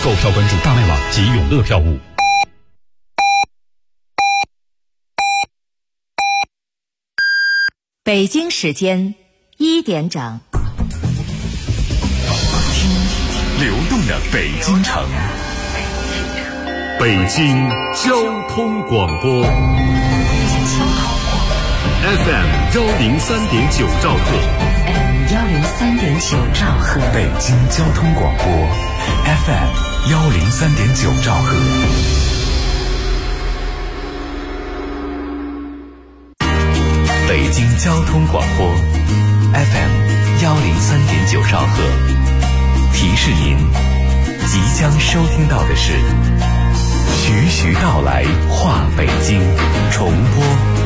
购票关注大麦网及永乐票务。 北京时间1点整， 听流动的北京城，北京交通广播 FM 103.9兆赫 103.9兆赫， 北京交通广播 FM 103.9兆赫。北京交通广播 FM 103.9兆赫，提示您即将收听到的是徐徐道来话北京重播。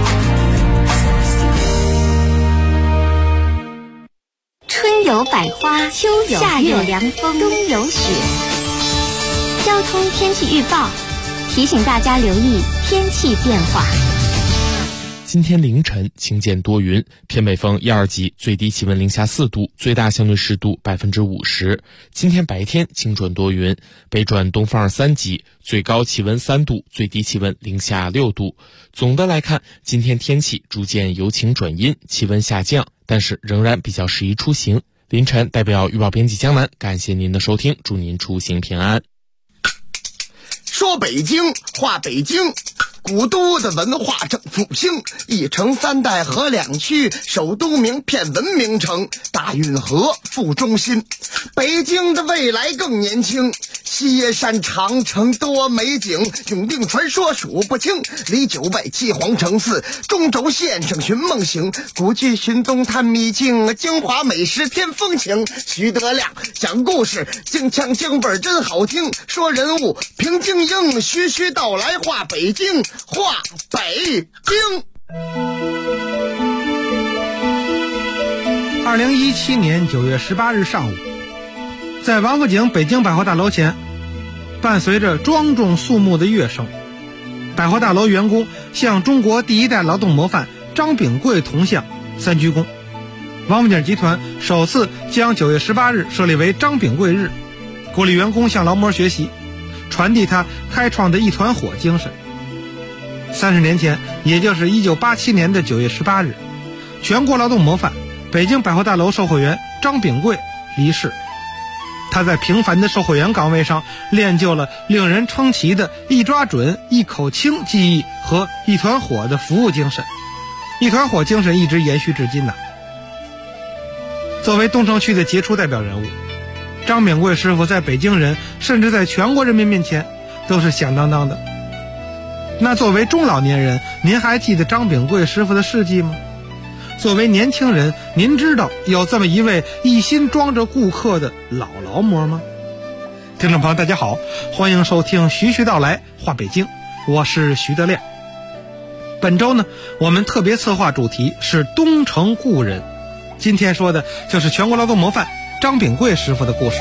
春有百花，秋有夏有凉风，冬有雪。交通天气预报提醒大家留意天气变化。 今天凌晨晴间多云，偏北风1、2级，最低气温零下4度，最大相对湿度50%。今天白天晴转多云，北转东风2、3级，最高气温3度，最低气温零下6度。总的来看，今天天气逐渐由晴转阴，气温下降，但是仍然比较适宜出行。凌晨代表预报编辑江南，感谢您的收听，祝您出行平安。 说北京话北京，古都的文化正复兴，一城三代河两区，首都名片文明城，大运河副中心。北京的未来更年轻，西耶山长城多美景，永定传说数不清，离九外七皇城寺，中轴线上寻梦行，古迹寻踪探秘境，京华美食添风情。徐德亮讲故事，京腔京味真好听，说人物评京英，徐徐道来话北京，话北京。 2017年9月18日上午，在王府井北京百货大楼前，伴随着庄重肃穆的乐声，百货大楼员工向中国第一代劳动模范张秉贵铜像3鞠躬。王府井集团首次将9月18日设立为张秉贵日，鼓励员工向劳模学习，传递他开创的一团火精神。30年前，也就是1987年的9月18日，全国劳动模范北京百货大楼售货员张秉贵离世。他在平凡的售货员岗位上练就了令人称奇的一抓准、一口清技艺和一团火的服务精神。一团火精神一直延续至今呢。作为东城区的杰出代表人物，张秉贵师傅在北京人甚至在全国人民面前都是响当当的。那作为中老年人，您还记得张秉贵师傅的事迹吗？作为年轻人，您知道有这么一位一心装着顾客的老劳模吗？听众朋友大家好，欢迎收听徐徐道来话北京，我是徐德亮。本周呢，我们特别策划主题是东城故人，今天说的就是全国劳动模范张秉贵师傅的故事。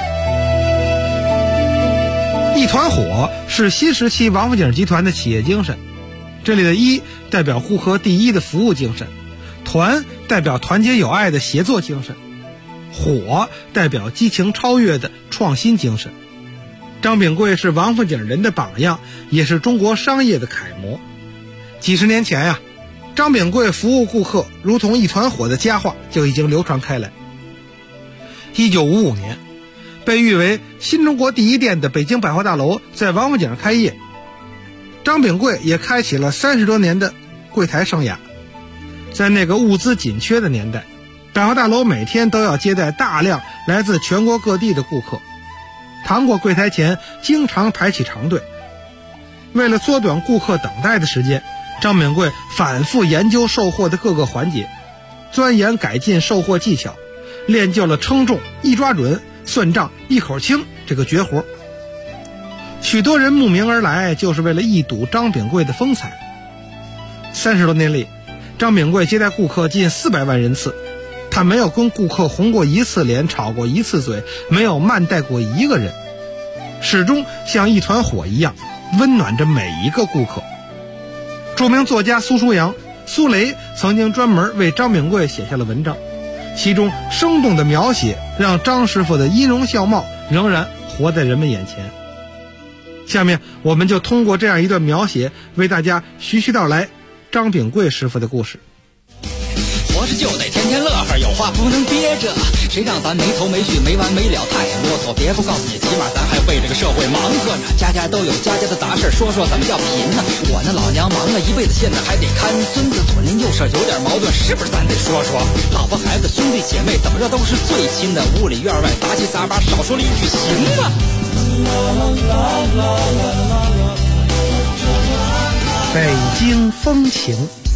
一团火是新时期王府井集团的企业精神，这里的一代表顾客第一的服务精神，团代表团结友爱的协作精神，火代表激情超越的创新精神。张秉贵是王府井人的榜样，也是中国商业的楷模。几十年前呀，张秉贵服务顾客如同一团火的佳话就已经流传开来。1955年，被誉为新中国第一店的北京百货大楼在王府井开业，张秉贵也开启了30多年的柜台生涯。在那个物资紧缺的年代，百货大楼每天都要接待大量来自全国各地的顾客，糖果柜台前经常排起长队。为了缩短顾客等待的时间，张秉贵反复研究售货的各个环节，钻研改进售货技巧，练就了称重、一抓准、算账、一口清这个绝活。许多人慕名而来，就是为了一睹张秉贵的风采。30多年里，张秉贵接待顾客近400万人次，他没有跟顾客红过一次脸，吵过一次嘴，没有慢待过一个人，始终像一团火一样温暖着每一个顾客。著名作家苏书阳、苏雷曾经专门为张秉贵写下了文章，其中生动的描写让张师傅的音容笑貌仍然活在人们眼前。 下面我们就通过这样一段描写，为大家徐徐道来张秉贵师傅的故事。 活着就得天天乐呵，有话不能憋着，谁让咱没头没绪没完没了太啰嗦，别不告诉你，起码咱还为这个社会忙活呢。家家都有家家的杂事，说说怎么叫贫呢？我那老娘忙了一辈子，现在还得看孙子，左邻右舍有点矛盾，是不是咱得说说？老婆孩子兄弟姐妹怎么着都是最亲的，屋里院外杂七杂八，少说了一句行吗？ 北京风情。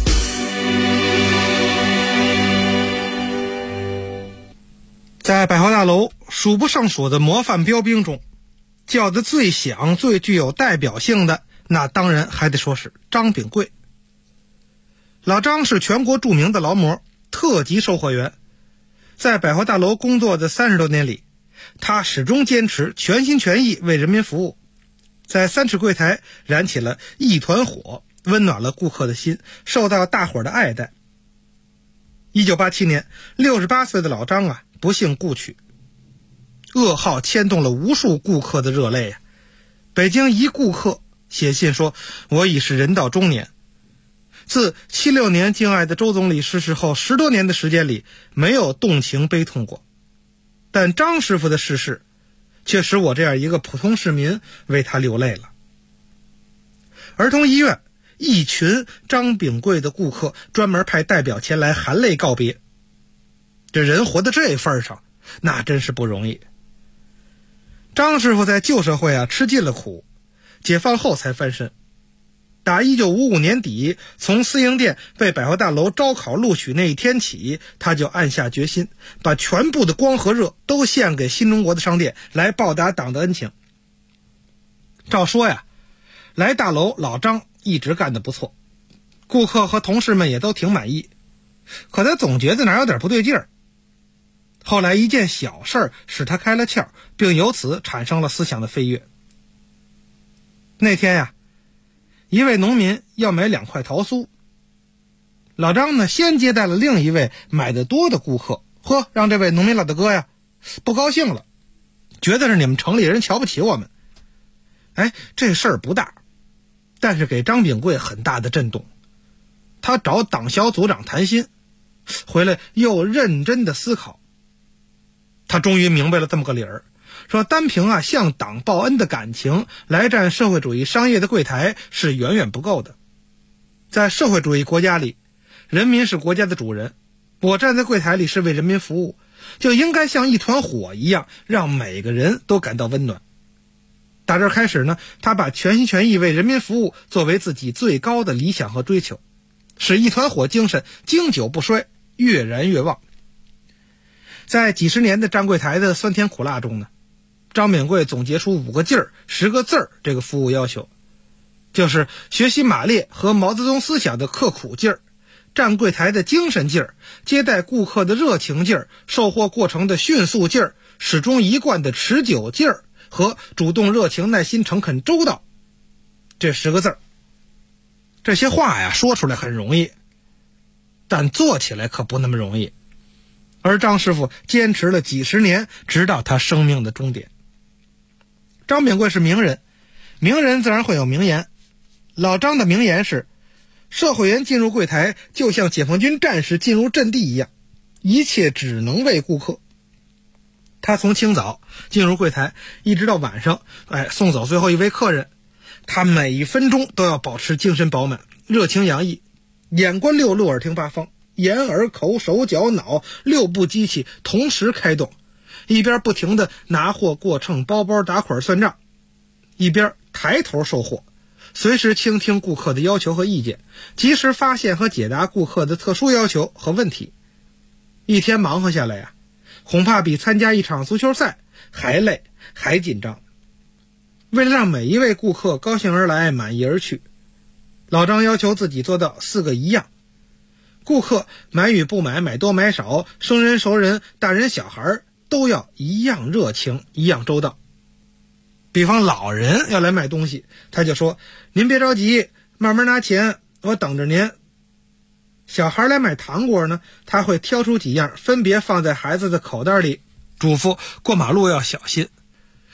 在百货大楼数不胜数的模范标兵中，叫得最响最具有代表性的，那当然还得说是张秉贵。老张是全国著名的劳模，特级售货员。在百货大楼工作的30多年里，他始终坚持全心全意为人民服务，在3尺柜台燃起了一团火，温暖了顾客的心，受到大伙的爱戴。1987年，68岁的老张不幸故去，噩耗牵动了无数顾客的热泪。北京一顾客写信说：“我已是人到中年。”自76年敬爱的周总理逝世后10多年的时间里，没有动情悲痛过，但张师傅的逝世却使我这样一个普通市民为他流泪了。儿童医院一群张秉贵的顾客专门派代表前来含泪告别。这人活到这份上，那真是不容易。张师傅在旧社会吃尽了苦，解放后才翻身。打1955年底从私营店被百货大楼招考录取那一天起，他就暗下决心，把全部的光和热都献给新中国的商店，来报答党的恩情。照说来大楼老张一直干得不错，顾客和同事们也都挺满意，可他总觉得哪有点不对劲儿。后来一件小事使他开了窍，并由此产生了思想的飞跃。那天一位农民要买2块桃酥，老张呢先接待了另一位买的多的顾客，让这位农民老大哥不高兴了，觉得是你们城里人瞧不起我们。这事儿不大，但是给张秉贵很大的震动。他找党小组长谈心，回来又认真的思考。他终于明白了这么个理儿，说单凭向党报恩的感情来占社会主义商业的柜台是远远不够的。在社会主义国家里，人民是国家的主人，我站在柜台里是为人民服务，就应该像一团火一样，让每个人都感到温暖。打这开始呢，他把全心全意为人民服务作为自己最高的理想和追求，使一团火精神经久不衰，越燃越旺。在几十年的站柜台的酸甜苦辣中呢，张秉贵总结出5个劲儿、10个字儿这个服务要求，就是学习马列和毛泽东思想的刻苦劲儿，站柜台的精神劲儿，接待顾客的热情劲儿，售货过程的迅速劲儿，始终一贯的持久劲儿和主动热情耐心诚恳周到，这10个字儿。这些话说出来很容易，但做起来可不那么容易。而张师傅坚持了几十年，直到他生命的终点。张秉贵是名人，名人自然会有名言。老张的名言是：社会员进入柜台就像解放军战士进入阵地一样，一切只能为顾客。他从清早进入柜台一直到晚上送走最后一位客人，他每一分钟都要保持精神饱满，热情洋溢，眼观六路，耳听八方，眼耳口手脚脑6部机器同时开动，一边不停地拿货过秤包包打款算账，一边抬头售货，随时倾听顾客的要求和意见，及时发现和解答顾客的特殊要求和问题。一天忙活下来恐怕比参加一场足球赛还累还紧张。为了让每一位顾客高兴而来，满意而去，老张要求自己做到4个一样。顾客买与不买，买多买少，生人熟人，大人小孩都要一样热情，一样周到。比方老人要来买东西，他就说：“您别着急，慢慢拿钱，我等着您。”小孩来买糖果呢，他会挑出几样分别放在孩子的口袋里，嘱咐过马路要小心。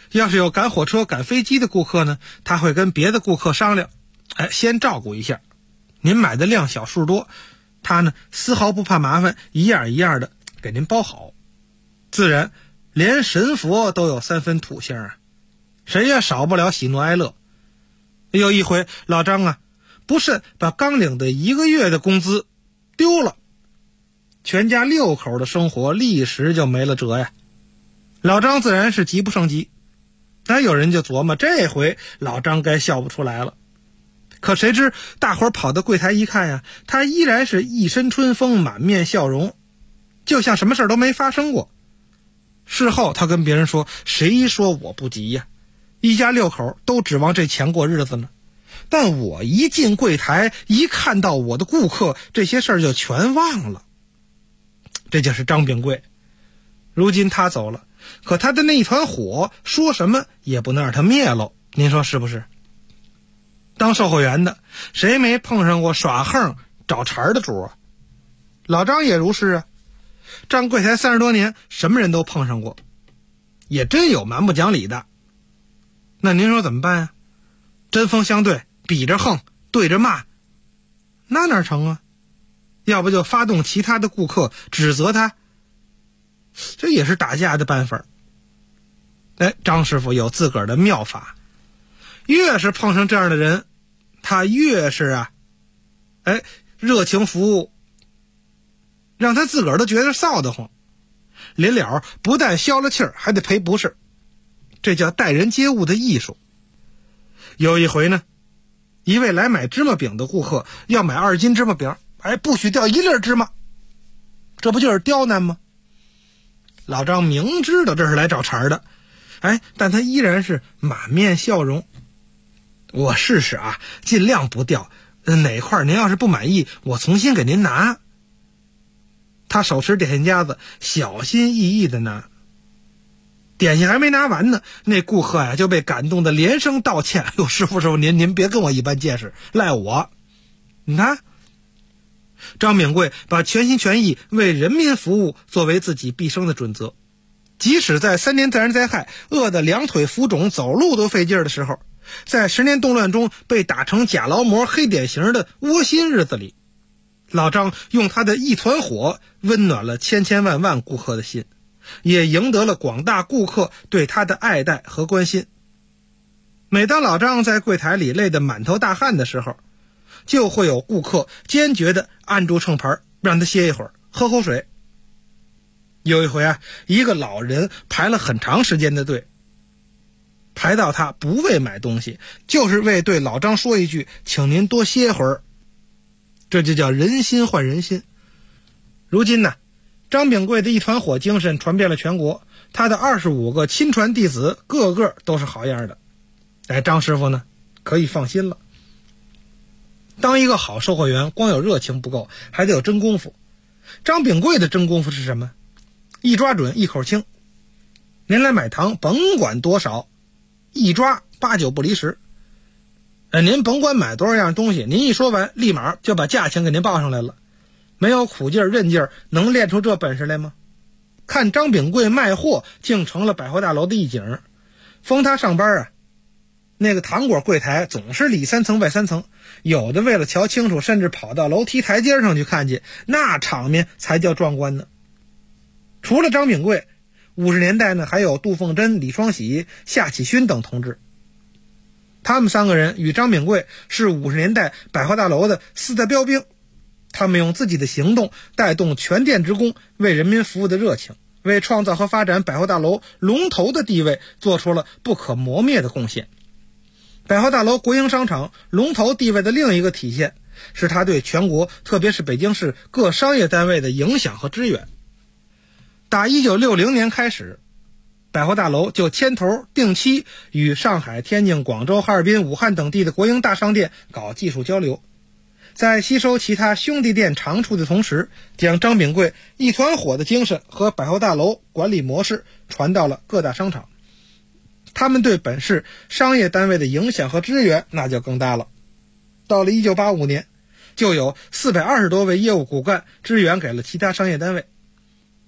要是有赶火车赶飞机的顾客呢，他会跟别的顾客商量，先照顾一下，您买的量小数多，他呢丝毫不怕麻烦，一样一样的给您包好。自然连神佛都有3分土性啊，谁也少不了喜怒哀乐。有一回老张不慎把刚领的1个月的工资丢了，全家6口的生活立时就没了辙呀。老张自然是急不胜急，但有人就琢磨，这回老张该笑不出来了。可谁知大伙儿跑到柜台一看呀，他依然是一身春风，满面笑容，就像什么事都没发生过。事后他跟别人说，谁说我不急呀？一家6口都指望这钱过日子呢。但我一进柜台，一看到我的顾客，这些事儿就全忘了。这就是张秉贵。如今他走了，可他的那一团火说什么也不能让他灭了，您说是不是？当售货员的谁没碰上过耍横找茬的主啊？老张也如是啊，站柜台30多年，什么人都碰上过，也真有蛮不讲理的。那您说怎么办呀？针锋相对，比着横，对着骂，那哪成啊？要不就发动其他的顾客指责他，这也是打架的办法。张师傅有自个儿的妙法，越是碰上这样的人，他越是热情服务，让他自个儿都觉得臊得慌。临了不但消了气儿，还得赔不是，这叫待人接物的艺术。有一回呢，一位来买芝麻饼的顾客要买2斤芝麻饼，不许掉1粒芝麻，这不就是刁难吗？老张明知道这是来找茬的，但他依然是满面笑容。我试试尽量不掉，哪块您要是不满意，我重新给您拿。他手持点心夹子，小心翼翼的拿。点心还没拿完呢，那顾客就被感动的连声道歉。师傅您别跟我一般见识，赖我。你看，张秉贵把全心全意为人民服务作为自己毕生的准则，即使在3年自然灾害饿得2腿浮肿，走路都费劲的时候，在10年动乱中被打成假劳模黑典型的窝心日子里，老张用他的一团火温暖了千千万万顾客的心，也赢得了广大顾客对他的爱戴和关心。每当老张在柜台里累得满头大汗的时候，就会有顾客坚决地按住秤盘，让他歇一会儿，喝口水。有一回一个老人排了很长时间的队，排到他不为买东西，就是为对老张说一句请您多歇会儿。这就叫人心换人心。如今呢，张秉贵的一团火精神传遍了全国，他的25个亲传弟子个个都是好样的。张师傅呢可以放心了。当一个好售货员，光有热情不够，还得有真功夫。张秉贵的真功夫是什么？一抓准，一口轻。您来买糖，甭管多少，一抓8、9不离10。您甭管买多少样东西，您一说完，立马就把价钱给您报上来了。没有苦劲儿韧劲儿，能练出这本事来吗？看张秉贵卖货，竟成了百货大楼的一景。封他上班那个糖果柜台总是里3层外3层，有的为了瞧清楚，甚至跑到楼梯台阶上去看见，那场面才叫壮观呢。除了张秉贵，50年代呢还有杜凤珍、李双喜、夏启勋等同志。他们3个人与张秉贵是50年代百货大楼的4代标兵，他们用自己的行动带动全店职工为人民服务的热情，为创造和发展百货大楼龙头的地位做出了不可磨灭的贡献。百货大楼国营商场龙头地位的另一个体现，是他对全国特别是北京市各商业单位的影响和支援。打1960年开始，百货大楼就牵头定期与上海、天津、广州、哈尔滨、武汉等地的国营大商店搞技术交流，在吸收其他兄弟店长处的同时，将张秉贵一团火的精神和百货大楼管理模式传到了各大商场。他们对本市商业单位的影响和支援那就更大了。到了1985年，就有420多位业务骨干支援给了其他商业单位。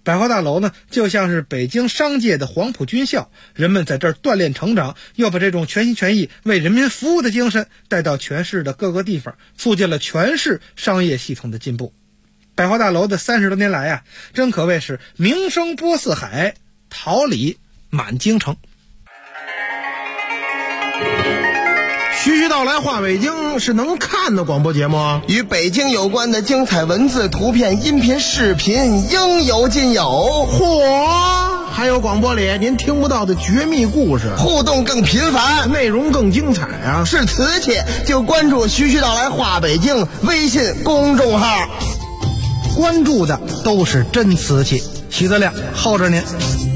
百货大楼呢，就像是北京商界的黄埔军校，人们在这儿锻炼成长，又把这种全心全意为人民服务的精神带到全市的各个地方，促进了全市商业系统的进步。百货大楼的30多年来啊，真可谓是名声播四海，桃李满京城。 徐徐道来话北京是能看的广播节目， 与北京有关的精彩文字、图片、音频、视频应有尽有。 嚯，还有广播里您听不到的绝密故事， 互动更频繁， 内容更精彩啊！ 是瓷器就关注徐徐道来话北京微信公众号， 关注的都是真瓷器。徐德亮候着您。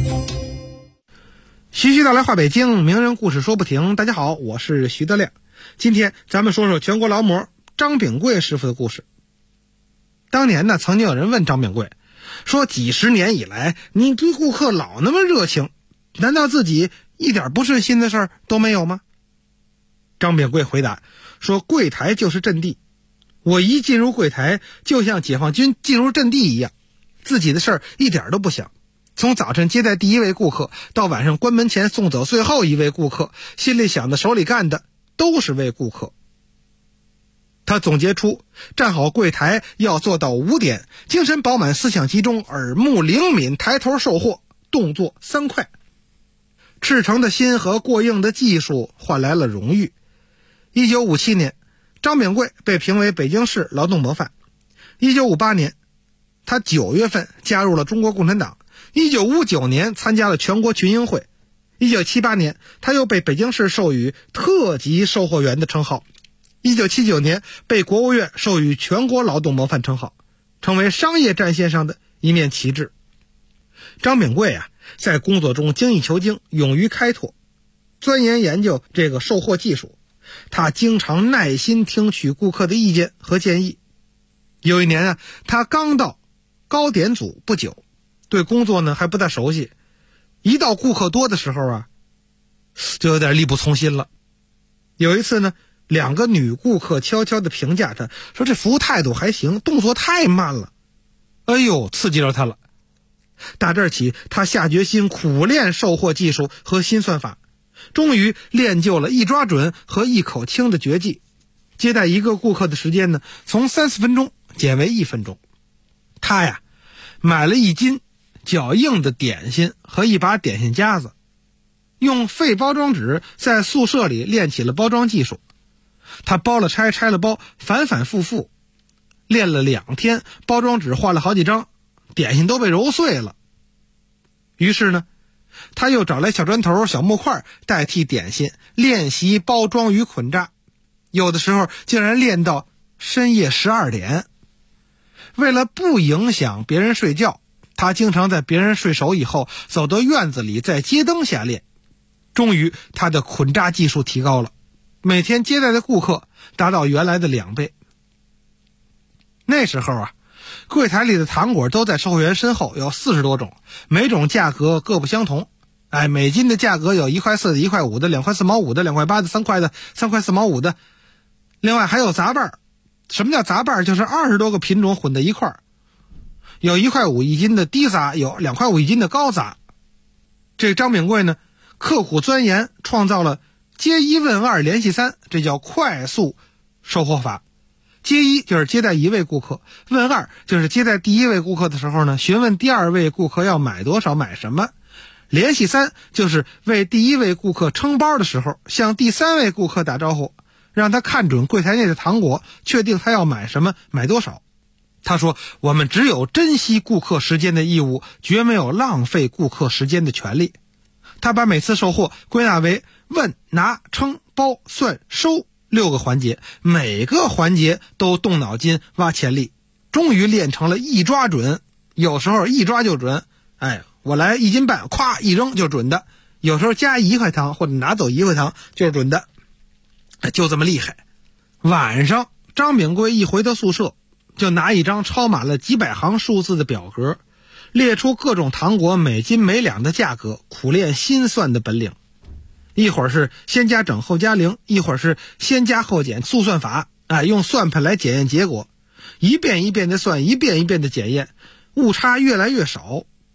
徐徐道来话北京，名人故事说不停。大家好，我是徐德亮。今天咱们说说全国劳模张秉贵师傅的故事。当年呢，曾经有人问张秉贵说，几十年以来你对顾客老那么热情，难道自己一点不顺心的事儿都没有吗？张秉贵回答说，柜台就是阵地，我一进入柜台就像解放军进入阵地一样，自己的事儿一点都不想。从早晨接待第一位顾客到晚上关门前送走最后一位顾客，心里想的手里干的都是为顾客。他总结出站好柜台要做到5点，精神饱满，思想集中，耳目灵敏，抬头售货，动作3快。赤诚的心和过硬的技术换来了荣誉。1957年，张秉贵被评为北京市劳动模范。1958年，他9月份加入了中国共产党。1959年参加了全国群英会。1978年，他又被北京市授予特级售货员的称号。1979年，被国务院授予全国劳动模范称号，成为商业战线上的一面旗帜。张秉贵啊，在工作中精益求精，勇于开拓，钻研研究这个售货技术。他经常耐心听取顾客的意见和建议。有一年啊，他刚到糕点组不久，对工作呢还不大熟悉，一到顾客多的时候啊，就有点力不从心了。有一次呢，2个女顾客悄悄地评价他，说这服务态度还行，动作太慢了。哎呦，刺激着他了。打这儿起，他下决心苦练售货技术和新算法，终于练就了一抓准和一口清的绝技。接待一个顾客的时间呢，从30分钟减为1分钟。他呀，买了1斤较硬的点心和一把点心夹子，用废包装纸在宿舍里练起了包装技术。他包了拆，拆了包，反反复复练了2天，包装纸换了好几张，点心都被揉碎了。于是呢，他又找来小砖头、小木块代替点心，练习包装与捆扎，有的时候竟然练到深夜12点。为了不影响别人睡觉，他经常在别人睡熟以后走到院子里，在街灯下练。终于他的捆扎技术提高了，每天接待的顾客达到原来的2倍。那时候啊，柜台里的糖果都在售货员身后，有40多种，每种价格各不相同。每斤的价格有1块4的、1块5的、2块4毛5的、2块8的、3块的、3块4毛5的。另外还有杂拌。什么叫杂拌？就是20多个品种混在一块儿，有1块5一斤的低杂，有2块5一斤的高杂。这张秉贵呢，刻苦钻研，创造了接1问2联系3，这叫快速售货法。接1就是接待1位顾客，问2就是接待第1位顾客的时候呢，询问第2位顾客要买多少，买什么。联系3就是为第1位顾客称包的时候，向第3位顾客打招呼，让他看准柜台内的糖果，确定他要买什么，买多少。他说，我们只有珍惜顾客时间的义务，绝没有浪费顾客时间的权利。他把每次售货归纳为问、拿、称、包、算、收6个环节，每个环节都动脑筋挖潜力，终于练成了一抓准。有时候一抓就准，我来1斤半，咵一扔就准的。有时候加1块糖或者拿走1块糖就是准的，就这么厉害。晚上张秉贵一回到宿舍，就拿一张抄满了几百行数字的表格，列出各种糖果每斤每两的价格，苦练心算的本领。一会儿是先加整后加零，一会儿是先加后减速算法，用算盘来检验结果，一遍一遍的算，一遍一遍的检验，误差越来越少，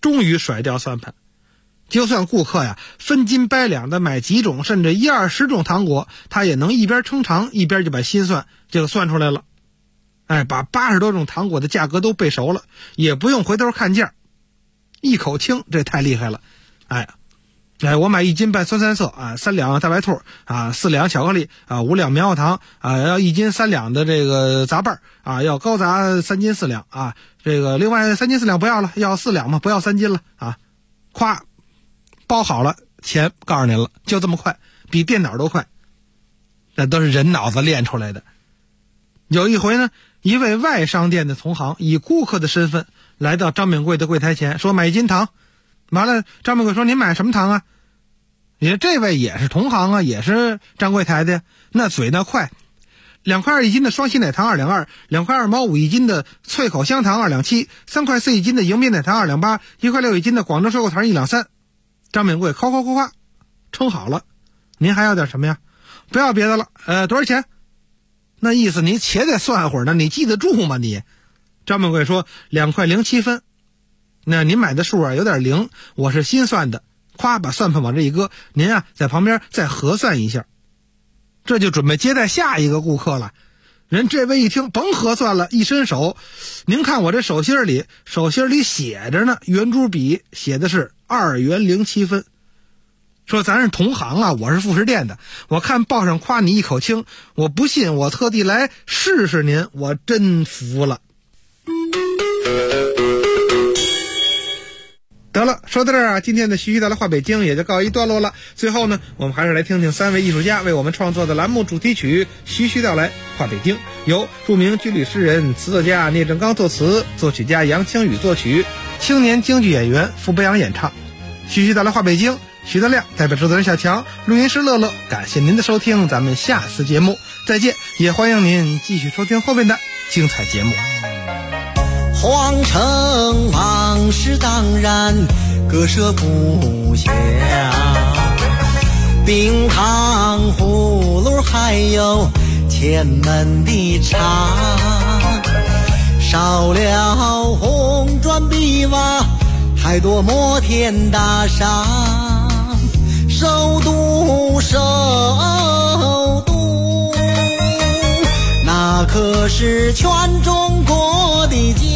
终于甩掉算盘。就算顾客呀分斤掰两的买几种甚至10-20种糖果，他也能一边称尝一边就把心算就算出来了。把80多种糖果的价格都背熟了，也不用回头看价，一口清，这太厉害了。我买1斤半酸三色3两大白兔4两巧克力5两棉花糖要1斤3两的这个杂拌要高杂3斤4两这个另外3斤4两不要了，要4两嘛，不要3斤了夸包好了，钱告诉您了，就这么快，比电脑都快。那都是人脑子练出来的。有一回呢，一位外商店的同行以顾客的身份来到张炳贵的柜台前，说买1斤糖。完了，张炳贵说您买什么糖这位也是同行也是张柜台的，那嘴那快，2块2一斤的双喜奶糖2两2，2块2毛5一斤的脆口香糖2两7，3块4一斤的迎宾奶糖2两8，1块6一斤的广州水果糖1两3。张炳贵夸称好了，您还要点什么呀？不要别的了，多少钱？那意思您且得算会儿呢，你记得住吗你？张炳贵说2块07分。那您买的数有点零，我是心算的，夸把算盘往这一搁，您在旁边再核算一下。这就准备接待下一个顾客了。人这位一听甭核算了，一伸手，您看我这手心里写着呢，圆珠笔写的是2元07分。说咱是同行我是副食店的，我看报上夸你一口清，我不信，我特地来试试您，我真服了。得了，说到这儿今天的徐徐道来话北京也就告一段落了。最后呢，我们还是来听听3位艺术家为我们创作的栏目主题曲《徐徐道来话北京》，由著名军旅诗人、词作家聂正刚作词，作曲家杨清宇作曲，青年京剧演员傅北阳演唱。徐徐道来话北京，徐德亮代表制作人小强，录音师乐乐，感谢您的收听，咱们下次节目再见，也欢迎您继续收听后面的精彩节目。 皇城往事当然割舍不下，冰糖葫芦还有前门的茶，少了红砖碧瓦，太多摩天大厦，首都那可是全中国的家。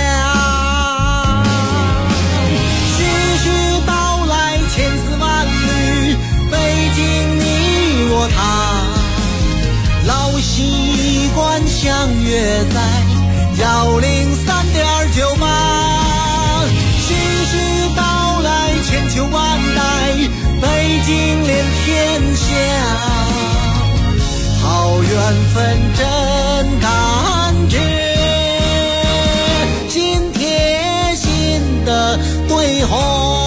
徐徐道来千丝万缕，北京你我他，老习惯相约在103.98。徐徐道来千秋万代，北京连天下，好缘分真感觉，心贴心的对话。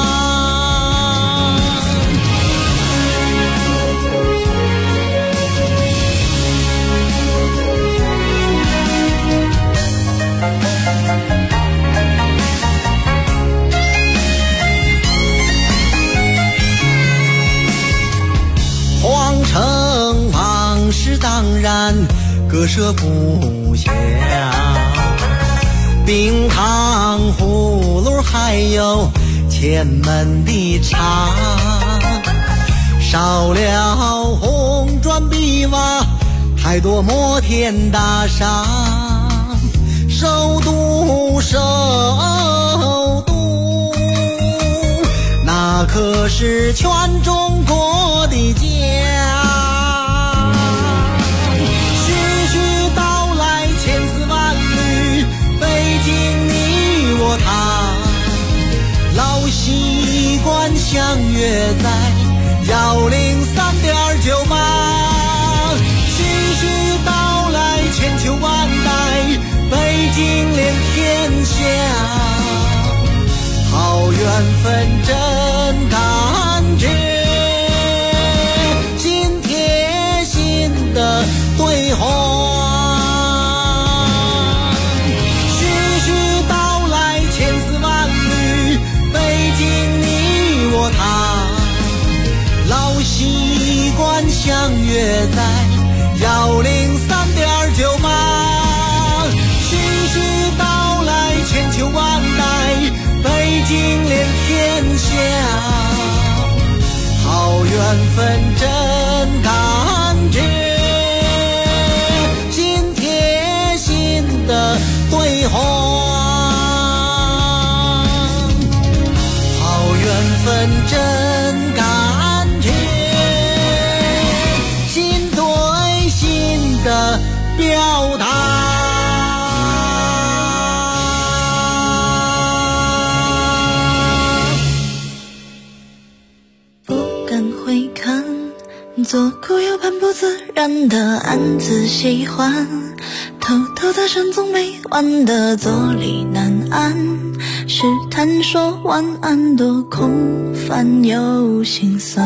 皇城往事当然割舍不下，冰糖葫芦还有前门的茶，少了红砖碧瓦，太多摩天大厦，首都那可是全中国的家。徐徐道来千丝万缕，北京你我他，老习惯相约在103.98。徐徐道来千秋万代，北京连天下，好缘分真感觉，心贴心的对话。徐徐道来千丝万缕，北京你我他，老习惯相约在103.98。徐徐道来千秋万代，北竟连天下，好缘分真感觉，心贴心的对话，好缘分真感觉，心对心的表达。 左顾右盼不自然的暗自喜欢，偷偷在深总没完的坐立难安，试探说晚安多空泛又心酸，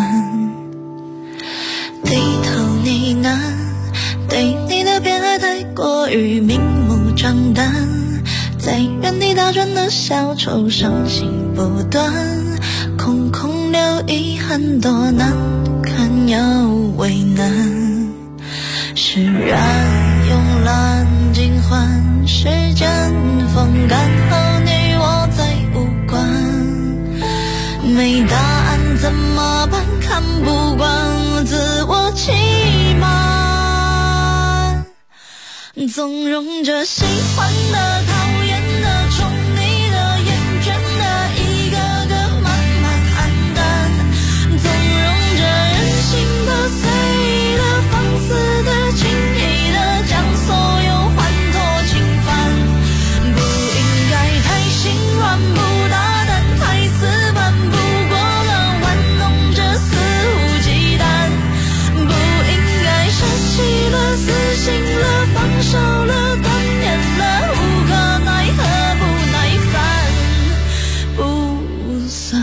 低头呢喃，对你的偏爱太过于明目张胆，在原地打转的小丑伤心不断，空空留遗憾多难看又为难，释然慵懒尽欢，时间风干后你我再无关，没答案怎么办？看不惯自我欺瞒，纵容着喜欢的讨厌的宠你的厌倦的一个个慢慢黯淡，纵容着任性的随意的放肆的轻易的将所有欢脱侵犯，不应该太心软不大胆太死板，不过了玩弄着肆无忌惮，不应该舍弃了死心了放手了断念了无可奈何不耐烦不算，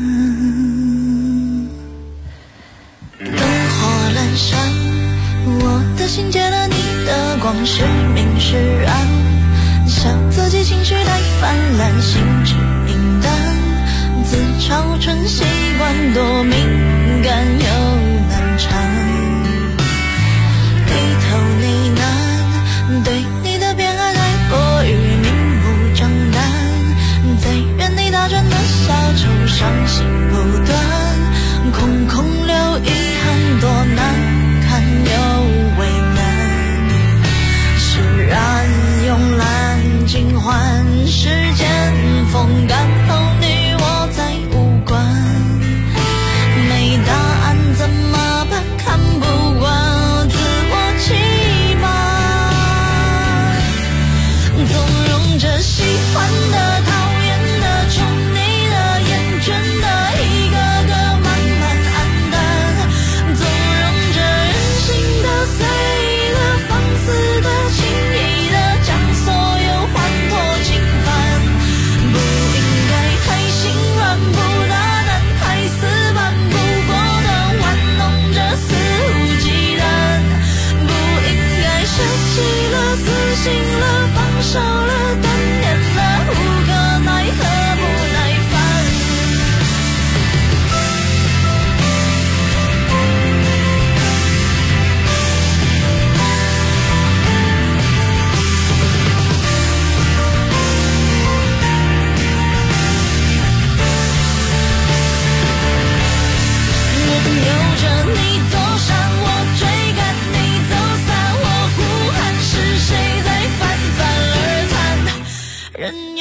灯火阑珊，我的心借了你的光，是明是暗，笑自己情绪太泛滥，心智明淡，自嘲成习惯，多敏感又难缠，低头呢喃，对你的偏爱太过于明目张胆，在原地打转的小丑伤心不断，空空留遗憾多难看又为难，释然慵懒尽欢，时间风干后你我再无关，没答案怎么办？看不惯自我欺瞒，纵容着喜欢的讨厌的宠你的厌倦的一个个慢慢黯淡，纵容着任性的随意的放肆的轻易的将所有欢脱侵犯，不应该太心软不大胆太死板，不过的玩弄着肆无忌惮，不应该舍弃了死心了放手了断念了无可奈何不耐烦，任由着你躲闪，我追赶你走散，我呼喊是谁在泛泛而谈，任